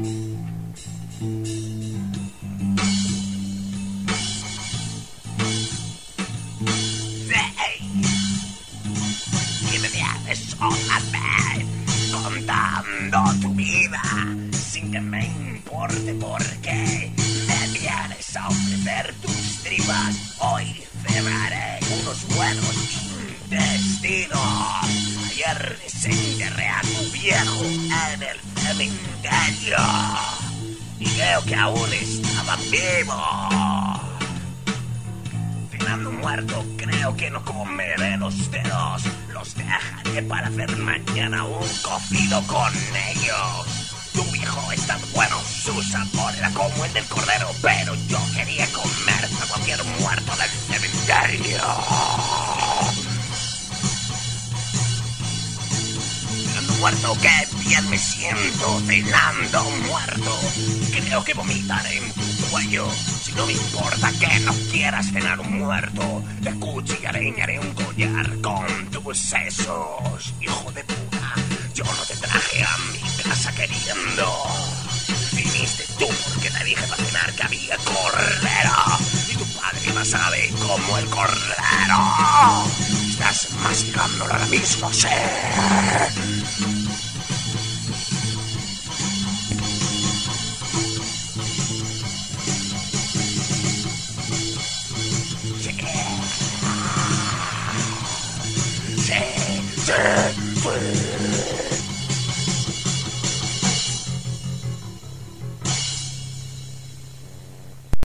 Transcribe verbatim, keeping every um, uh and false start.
Y me vienes otra vez contando tu vida sin que me importe por qué me vienes a ofrecer tus tripas. Hoy cenaré unos buenos intestinos. Ayer desenterré a tu viejo en el cementerio y creo que aún estaba vivo. Cenando muerto, creo que no comeré los dedos. Los dejaré para hacer mañana un cocido con ellos. Tu viejo está bueno, su sabor era como el del cordero, pero yo quería comer a cualquier muerto del cementerio. Cenando muerto, qué bien me siento cenando muerto. Creo que vomitaré en tu cuello. Si no me importa que no quieras cenar un muerto, te cuchillaré y haré un collar con tus sesos, hijo de puta. Yo no te traje a mi casa queriendo. Viniste tú porque te dije para cenar que había cordero. Y tu padre no sabe como el cordero. Estás masticándolo ahora mismo, sí. Sí, sí, sí.